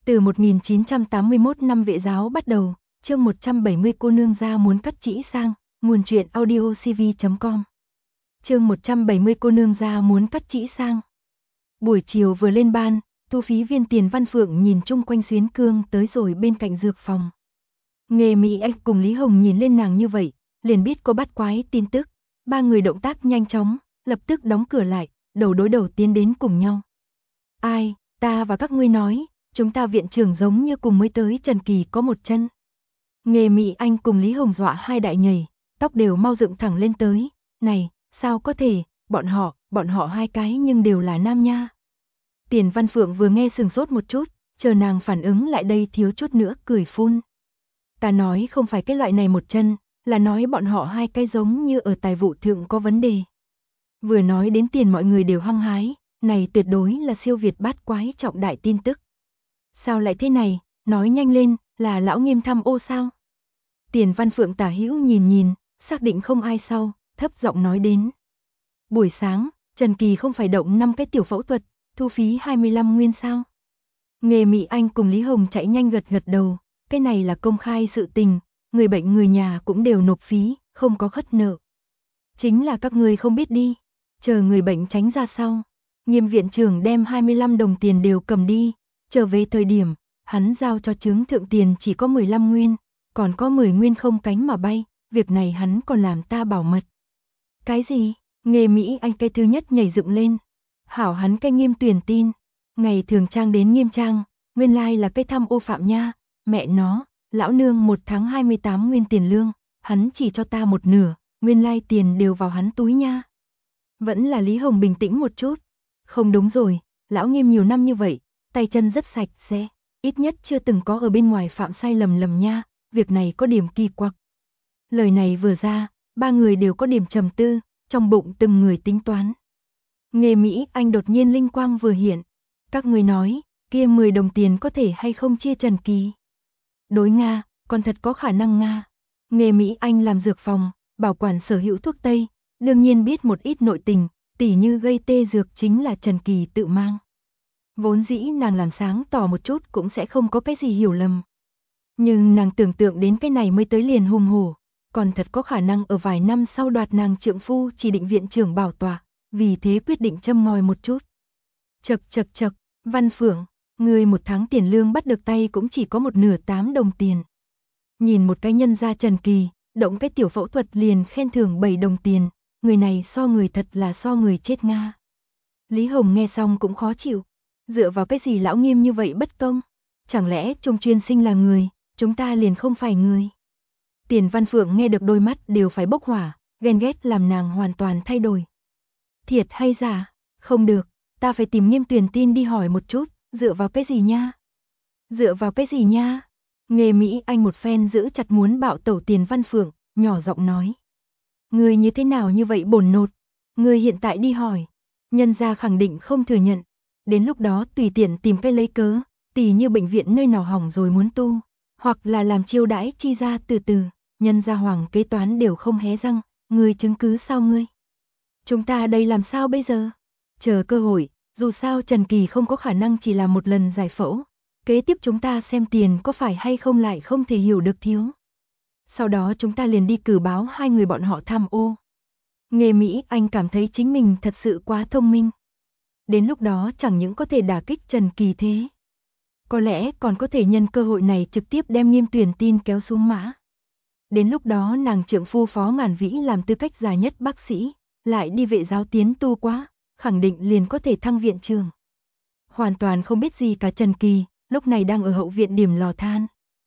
Từ 1981 năm Vệ giáo bắt đầu, chương 170 cô nương gia muốn cắt chỉ sang, nguồn truyện audiocv.com. Chương 170 cô nương gia muốn cắt chỉ sang. Buổi chiều vừa lên ban, thu phí viên Tiền Văn Phượng nhìn chung quanh Xuyến Cương tới rồi bên cạnh dược phòng. Nghề Mỹ Anh cùng Lý Hồng nhìn lên nàng như vậy, liền biết có bắt quái tin tức. Ba người động tác nhanh chóng, lập tức đóng cửa lại, đầu đối đầu tiến đến cùng nhau. Ai, ta và các ngươi nói, chúng ta viện trưởng giống như cùng mới tới Trần Kỳ có một chân. Nghề Mỹ Anh cùng Lý Hồng dọa hai đại nhảy, tóc đều mau dựng thẳng lên tới. Này, sao có thể, bọn họ hai cái nhưng đều là nam nha. Tiền Văn Phượng vừa nghe sừng sốt một chút, chờ nàng phản ứng lại đây thiếu chút nữa cười phun. Ta nói không phải cái loại này một chân, là nói bọn họ hai cái giống như ở tài vụ thượng có vấn đề. Vừa nói đến tiền mọi người đều hăng hái, này tuyệt đối là siêu việt bát quái trọng đại tin tức. Sao lại thế này, nói nhanh lên, là lão Nghiêm thăm ô sao? Tiền Văn Phượng tả hữu nhìn, xác định không ai sau, thấp giọng nói đến. Buổi sáng, Trần Kỳ không phải động 5 cái tiểu phẫu thuật, thu phí 25 nguyên sao? Nghề Mỹ Anh cùng Lý Hồng chạy nhanh gật đầu, cái này là công khai sự tình, người bệnh người nhà cũng đều nộp phí, không có khất nợ. Chính là các ngươi không biết đi, chờ người bệnh tránh ra sau. Nghiêm viện trưởng đem 25 đồng tiền đều cầm đi, trở về thời điểm, hắn giao cho chứng thượng tiền chỉ có 15 nguyên, còn có 10 nguyên không cánh mà bay, việc này hắn còn làm ta bảo mật. Cái gì? Nghề Mỹ Anh cái thứ nhất nhảy dựng lên. Hảo hắn cái Nghiêm tuyển tin, ngày thường trang đến Nghiêm trang, nguyên lai là cái thăm ô phạm nha, mẹ nó, lão nương 1 tháng 28 nguyên tiền lương, hắn chỉ cho ta một nửa, nguyên lai tiền đều vào hắn túi nha. Vẫn là Lý Hồng bình tĩnh một chút. Không đúng rồi, lão Nghiêm nhiều năm như vậy, tay chân rất sạch sẽ, ít nhất chưa từng có ở bên ngoài phạm sai lầm nha, việc này có điểm kỳ quặc. Lời này vừa ra, ba người đều có điểm trầm tư, trong bụng từng người tính toán. Nghề Mỹ Anh đột nhiên linh quang vừa hiện, các người nói, kia 10 đồng tiền có thể hay không chia Trần Kỳ? Đối Nga, còn thật có khả năng Nga. Nghề Mỹ Anh làm dược phòng, bảo quản sở hữu thuốc Tây, đương nhiên biết một ít nội tình, tỉ như gây tê dược chính là Trần Kỳ tự mang. Vốn dĩ nàng làm sáng tỏ một chút cũng sẽ không có cái gì hiểu lầm. Nhưng nàng tưởng tượng đến cái này mới tới liền hùng hổ, còn thật có khả năng ở vài năm sau đoạt nàng trượng phu chỉ định viện trưởng bảo tọa, vì thế quyết định châm ngòi một chút. Chật, Văn Phượng, người 1 tháng tiền lương bắt được tay cũng chỉ có một nửa 8 đồng tiền. Nhìn một cái nhân gia Trần Kỳ, động cái tiểu phẫu thuật liền khen thưởng 7 đồng tiền, người này so người thật là so người chết Nga. Lý Hồng nghe xong cũng khó chịu, dựa vào cái gì lão Nghiêm như vậy bất công, chẳng lẽ Trung Chuyên Sinh là người, chúng ta liền không phải người. Tiền Văn Phượng nghe được đôi mắt đều phải bốc hỏa, ghen ghét làm nàng hoàn toàn thay đổi. Thiệt hay giả, không được, ta phải tìm Nghiêm tuyển tin đi hỏi một chút, dựa vào cái gì nha? Dựa vào cái gì nha? Nghề Mỹ Anh một phen giữ chặt muốn bạo tẩu Tiền Văn Phượng, nhỏ giọng nói. Người như thế nào như vậy bổn nột, người hiện tại đi hỏi, nhân gia khẳng định không thừa nhận, đến lúc đó tùy tiện tìm cái lấy cớ, tỉ như bệnh viện nơi nào hỏng rồi muốn tu, hoặc là làm chiêu đãi chi ra từ từ, nhân gia hoàng kế toán đều không hé răng, người chứng cứ sao ngươi? Chúng ta đây làm sao bây giờ? Chờ cơ hội, dù sao Trần Kỳ không có khả năng chỉ làm một lần giải phẫu, kế tiếp chúng ta xem tiền có phải hay không lại không thể hiểu được thiếu. Sau đó chúng ta liền đi cử báo hai người bọn họ tham ô. Nghề Mỹ Anh cảm thấy chính mình thật sự quá thông minh. Đến lúc đó chẳng những có thể đả kích Trần Kỳ thế, có lẽ còn có thể nhân cơ hội này trực tiếp đem Nghiêm tuyển tin kéo xuống mã. Đến lúc đó nàng trượng phu Phó Ngàn Vĩ làm tư cách già nhất bác sĩ, lại đi vệ giáo tiến tu quá, khẳng định liền có thể thăng viện trưởng. Hoàn toàn không biết gì cả Trần Kỳ, lúc này đang ở hậu viện điểm lò than.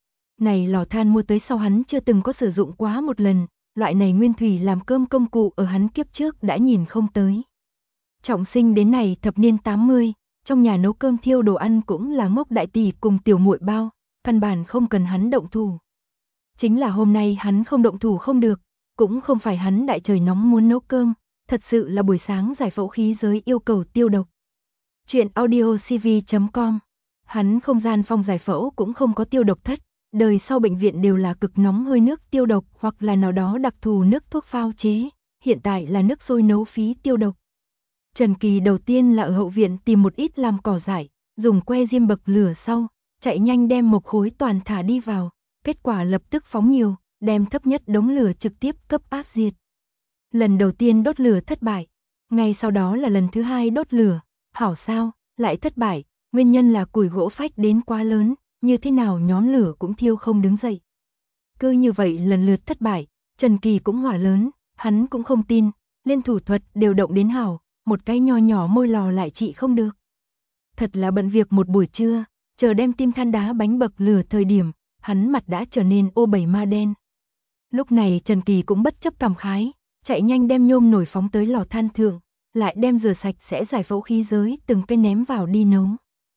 Này lò than mua tới sau hắn chưa từng có sử dụng quá một lần, loại này nguyên thủy làm cơm công cụ ở hắn kiếp trước đã nhìn không tới. Trọng sinh đến này thập niên 80, trong nhà nấu cơm thiêu đồ ăn cũng là Ngốc đại tỷ cùng tiểu muội bao, căn bản không cần hắn động thủ. Chính là hôm nay hắn không động thủ không được, cũng không phải hắn đại trời nóng muốn nấu cơm, thật sự là buổi sáng giải phẫu khí giới yêu cầu tiêu độc. Chuyện audiocv.com. Hắn không gian phòng giải phẫu cũng không có tiêu độc thất, đời sau bệnh viện đều là cực nóng hơi nước tiêu độc hoặc là nào đó đặc thù nước thuốc phao chế, hiện tại là nước sôi nấu phí tiêu độc. Trần Kỳ đầu tiên là ở hậu viện tìm một ít làm cỏ dại, dùng que diêm bậc lửa sau, chạy nhanh đem một khối toàn thả đi vào, kết quả lập tức phóng nhiều, đem thấp nhất đống lửa trực tiếp cấp áp diệt. Lần đầu tiên đốt lửa thất bại, ngay sau đó là lần thứ hai đốt lửa, hảo sao, lại thất bại, nguyên nhân là củi gỗ phách đến quá lớn, như thế nào nhóm lửa cũng thiêu không đứng dậy. Cứ như vậy lần lượt thất bại, Trần Kỳ cũng hỏa lớn, hắn cũng không tin, liên thủ thuật đều động đến hảo, một cái nho nhỏ môi lò lại trị không được. Thật là bận việc một buổi trưa, chờ đem tim than đá bánh bậc lửa thời điểm, hắn mặt đã trở nên ô bảy ma đen. Lúc này Trần Kỳ cũng bất chấp cảm khái, chạy nhanh đem nhôm nổi phóng tới lò than thượng, lại đem rửa sạch sẽ giải phẫu khí giới từng cái ném vào đi nấu.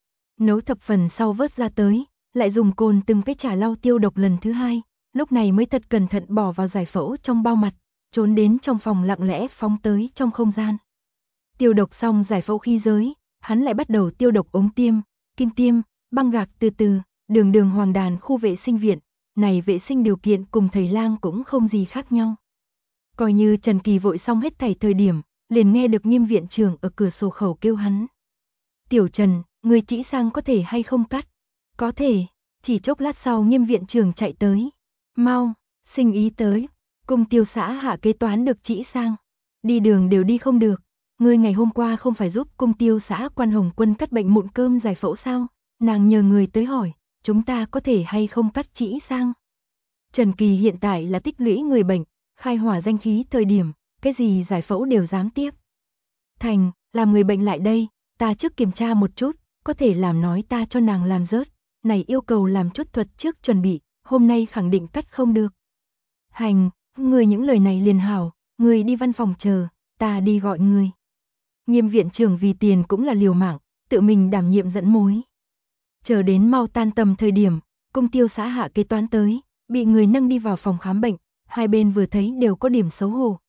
Nấu thập phần sau vớt ra tới, lại dùng cồn từng cái chả lau tiêu độc lần thứ hai, lúc này mới thật cẩn thận bỏ vào giải phẫu trong bao mặt, trốn đến trong phòng lặng lẽ phóng tới trong không gian. Tiêu độc xong giải phẫu khí giới, hắn lại bắt đầu tiêu độc ống tiêm, kim tiêm, băng gạc từ từ, đường hoàng đàn khu vệ sinh viện, này vệ sinh điều kiện cùng thầy lang cũng không gì khác nhau. Coi như Trần Kỳ vội xong hết thảy thời điểm, liền nghe được Nghiêm viện trưởng ở cửa sổ khẩu kêu hắn. Tiểu Trần, người chỉ sang có thể hay không cắt? Có thể, chỉ chốc lát sau Nghiêm viện trưởng chạy tới. Mau, sinh ý tới, cùng Tiêu xã hạ kế toán được chỉ sang. Đi đường đều đi không được. Ngươi ngày hôm qua không phải giúp cung Tiêu xã Quan Hồng Quân cắt bệnh mụn cơm giải phẫu sao? Nàng nhờ người tới hỏi, chúng ta có thể hay không cắt chỉ sang? Trần Kỳ hiện tại là tích lũy người bệnh, khai hỏa danh khí thời điểm, cái gì giải phẫu đều dám tiếp. Thành, làm người bệnh lại đây, ta trước kiểm tra một chút, có thể làm nói ta cho nàng làm rớt, này yêu cầu làm chút thuật trước chuẩn bị, hôm nay khẳng định cắt không được. Hành, người những lời này liền hảo, người đi văn phòng chờ, ta đi gọi người. Nghiêm viện trưởng vì tiền cũng là liều mạng, tự mình đảm nhiệm dẫn mối. Chờ đến mau tan tầm thời điểm, cung Tiêu xã hạ kế toán tới, bị người nâng đi vào phòng khám bệnh, hai bên vừa thấy đều có điểm xấu hổ.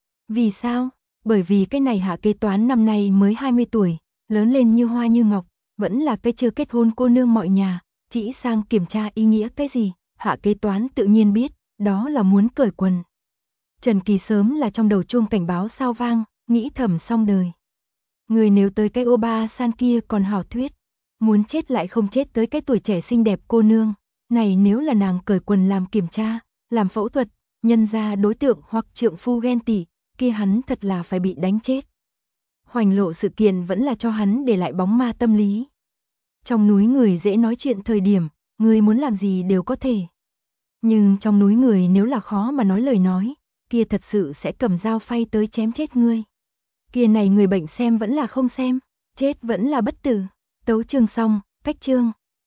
Vì sao? Bởi vì cái này hạ kế toán năm nay mới 20 tuổi, lớn lên như hoa như ngọc, vẫn là cái chưa kết hôn cô nương mọi nhà, chỉ sang kiểm tra ý nghĩa cái gì, hạ kế toán tự nhiên biết, đó là muốn cởi quần. Trần Kỳ sớm là trong đầu chuông cảnh báo sao vang, nghĩ thầm xong đời. Người nếu tới cái ô ba san kia còn hảo thuyết, muốn chết lại không chết tới cái tuổi trẻ xinh đẹp cô nương, này nếu là nàng cởi quần làm kiểm tra, làm phẫu thuật, nhân ra đối tượng hoặc trượng phu ghen tị, kia hắn thật là phải bị đánh chết. Hoành lộ sự kiện vẫn là cho hắn để lại bóng ma tâm lý. Trong núi người dễ nói chuyện thời điểm, người muốn làm gì đều có thể. Nhưng trong núi người nếu là khó mà nói lời nói, kia thật sự sẽ cầm dao phay tới chém chết ngươi. Kia này người bệnh xem vẫn là không xem, chết vẫn là bất tử. Tấu chương xong, cách chương.